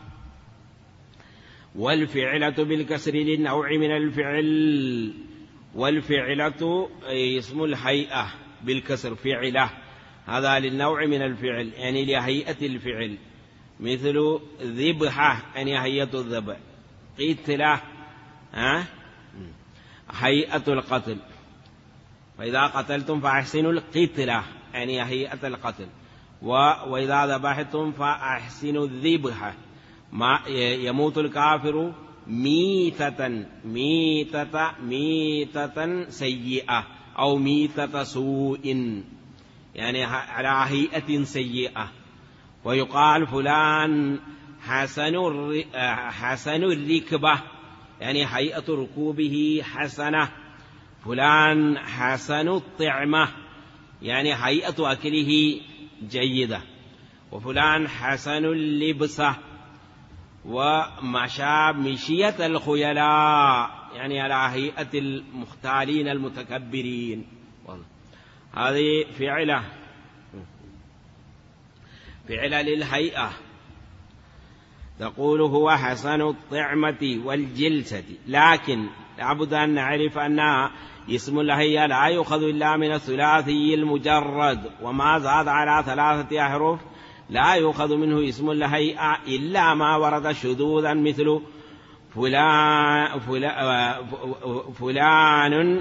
والفعلة بالكسر للنوع من الفعل. والفعلة اسم الهيئة بالكسر فعلة، هذا للنوع من الفعل يعني لهيئة الفعل، مثل ذبحة يعني هيئة الذبح، قتلة هيئة القتل، فإذا قتلتم فأحسنوا القتلة يعني هيئة القتل، وإذا ذبحتم فأحسنوا الذبحة. ما يموت الكافر ميتة، ميتة سيئة أو ميتة سوء، يعني على هيئة سيئة. ويقال فلان حسن الركبة يعني هيئة ركوبه حسنة. فلان حسن الطعمة يعني هيئة أكله جيدة. وفلان حسن اللبسة. ومشى مشية الخيلاء يعني على هيئة المختالين المتكبرين. هذه فعلة للهيئة. تقول هو حسن الطعمة والجلسة، لكن لابد أن نعرف أن اسم الهيئة لا يؤخذ إلا من الثلاثي المجرد، وما زاد على 3 أحرف لا يؤخذ منه اسم الهيئة إلا ما ورد شذوذا، مثل فلان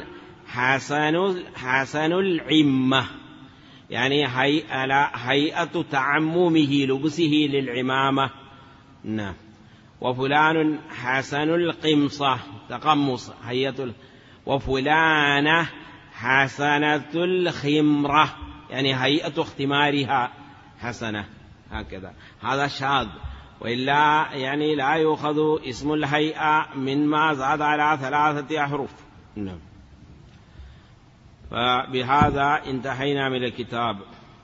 حسن العمة يعني هيئة تعممه لبسه للعمامة. نعم. وفلان حسن القمصة تقمص هيئة. وفلانة حسنة الخمرة يعني هيئة اختمارها حسنة، هكذا. هذا شاذ، وإلا يعني لا يؤخذ اسم الهيئة من ما زاد على 3 أحرف. نعم. فبهذا انتهينا من الكتاب.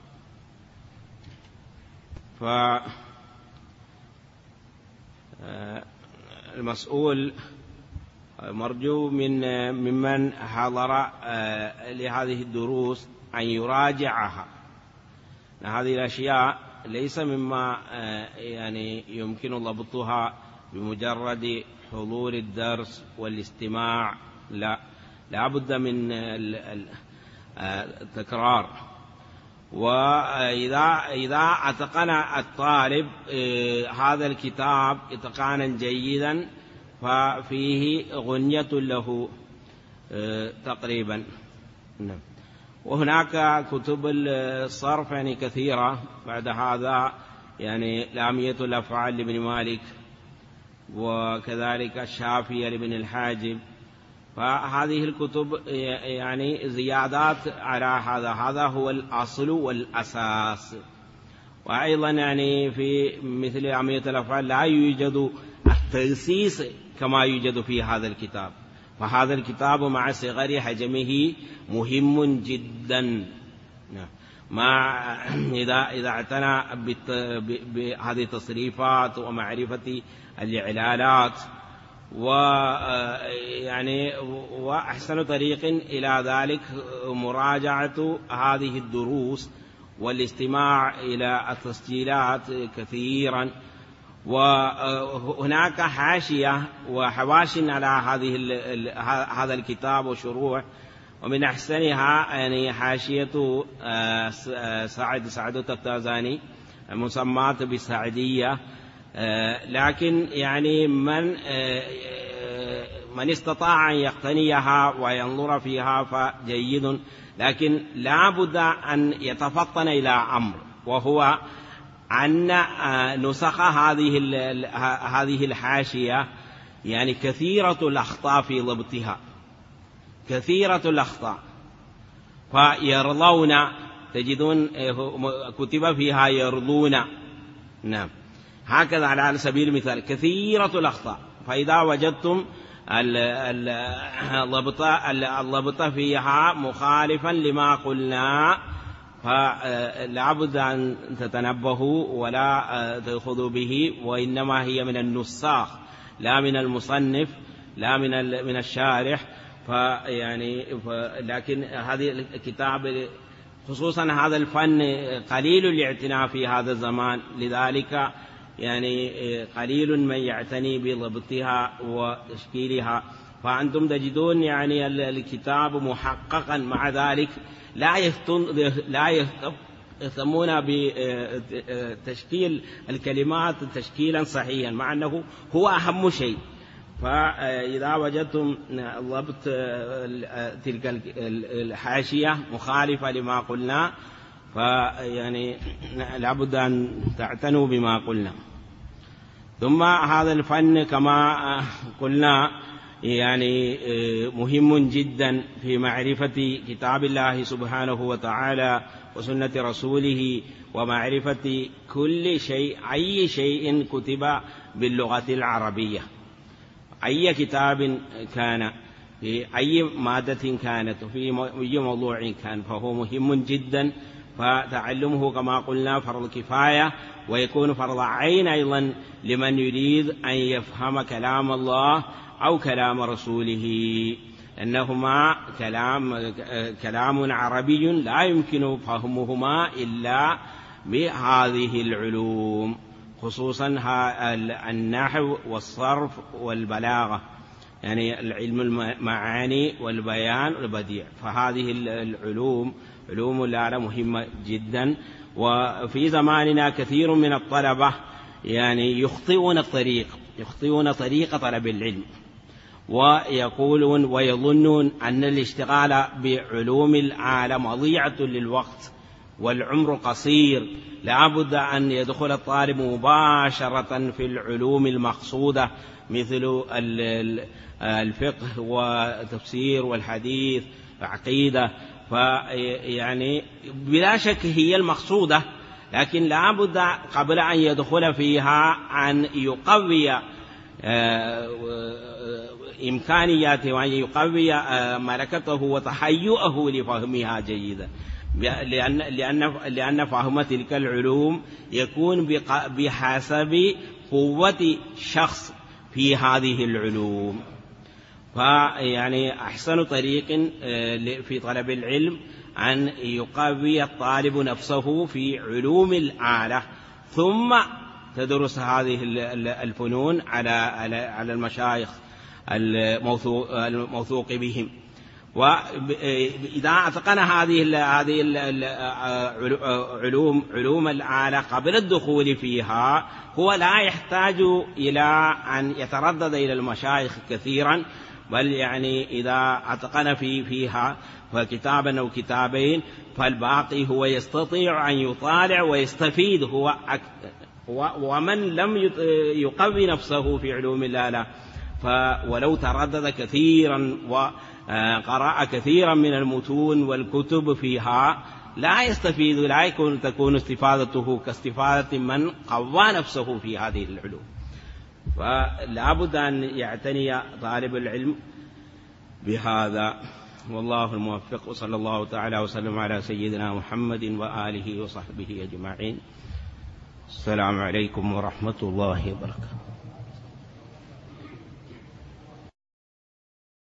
المسؤول مرجو ممن حضر لهذه الدروس أن يراجعها. هذه الأشياء ليس مما يعني يمكن ضبطها بمجرد حضور الدرس والاستماع، لا بد من التكرار. وإذا أتقن الطالب هذا الكتاب إتقانا جيدا ففيه غنية له تقريبا. وهناك كتب الصرف يعني كثيرة بعد هذا، يعني لامية الأفعال لابن مالك، وكذلك الشافية لابن الحاجب. فهذه الكتب يعني زيادات على هذا هو الأصل والأساس. وأيضا يعني في مثل لامية الأفعال لا يوجد التأسيس كما يوجد في هذا الكتاب، فهذا الكتاب مع صغر حجمه مهم جدا. إذا اعتنى بهذه التصريفات ومعرفة الإعلالات ويعني وأحسن طريق إلى ذلك مراجعة هذه الدروس والاستماع إلى التسجيلات كثيرا. وهناك حاشية وحواش على هذا الكتاب وشروح، ومن أحسنها يعني حاشية سعد التفتازاني المسماة بالسعدية. لكن يعني من استطاع أن يقتنيها وينظر فيها فجيد، لكن لا بد أن يتفطن إلى أمر، وهو أن نسخ هذه الحاشية يعني كثيرة الأخطاء في ضبطها، كثيرة الأخطاء، فيرضون تجدون كتب فيها يرضون. نعم، هكذا على سبيل المثال كثيرة الأخطاء. فإذا وجدتم الضبط فيها مخالفا لما قلنا فلا بد أن تتنبهوا ولا تأخذوا به، وإنما هي من النساخ لا من المصنف لا من الشارح. لكن هذه الكتاب خصوصا هذا الفن قليل الاعتناء في هذا الزمان، لذلك يعني قليل من يعتني بضبطها وتشكيلها. فأنتم تجدون يعني الكتاب محققا، مع ذلك لا يهتمون بتشكيل الكلمات تشكيلا صحيحا، مع أنه هو أهم شيء. فإذا وجدتم ضبط تلك الحاشية مخالفة لما قلنا فيعني لابد أن تعتنوا بما قلنا. ثم هذا الفن كما قلنا يعني مهم جدا في معرفة كتاب الله سبحانه وتعالى وسنة رسوله، ومعرفة كل شيء، أي شيء كتب باللغة العربية، أي كتاب كان في أي مادة كانت في أي موضوع كان، فهو مهم جدا. فتعلمه كما قلنا فرض كفاية، ويكون فرض عين أيضا لمن يريد أن يفهم كلام الله أو كلام رسوله، أنهما كلام عربي لا يمكن فهمهما إلا بهذه العلوم، خصوصا النحو والصرف والبلاغة، يعني العلم المعاني والبيان والبديع. فهذه العلوم علوم الآلة مهمة جدا. وفي زماننا كثير من الطلبة يعني يخطئون طريق طلب العلم، ويقولون ويظنون أن الاشتغال بعلوم الآلة مضيعة للوقت والعمر قصير. لا بد أن يدخل الطالب مباشرة في العلوم المقصودة مثل الفقه والتفسير والحديث والعقيدة، فيعني بلا شك هي المقصودة، لكن لا بد قبل أن يدخل فيها أن يقوي إمكانياته وأن يقوي ملكته وتهيئه لفهمها جيدا، لأن فهم تلك العلوم يكون بحسب قوة شخص في هذه العلوم. فيعني أحسن طريق في طلب العلم أن يقوي الطالب نفسه في علوم الآلة، ثم تدرس هذه الفنون على المشايخ الموثوق بهم. وإذا أتقن هذه علوم الآلة قبل الدخول فيها هو لا يحتاج إلى أن يتردد إلى المشايخ كثيرا، بل يعني إذا أتقن فيها فكتابا أو كتابين فالباقي هو يستطيع أن يطالع ويستفيد هو ومن لم يقوي نفسه في علوم الآلة ولو تردد كثيرا وقرأ كثيرا من المتون والكتب فيها لا يستفيد، لا تكون استفادته كاستفادة من قوى نفسه في هذه العلوم. فلا بد أن يعتني طالب العلم بهذا، والله الموفق، وصلى الله تعالى وسلم على سيدنا محمد وآله وصحبه أجمعين. السلام عليكم ورحمة الله وبركاته.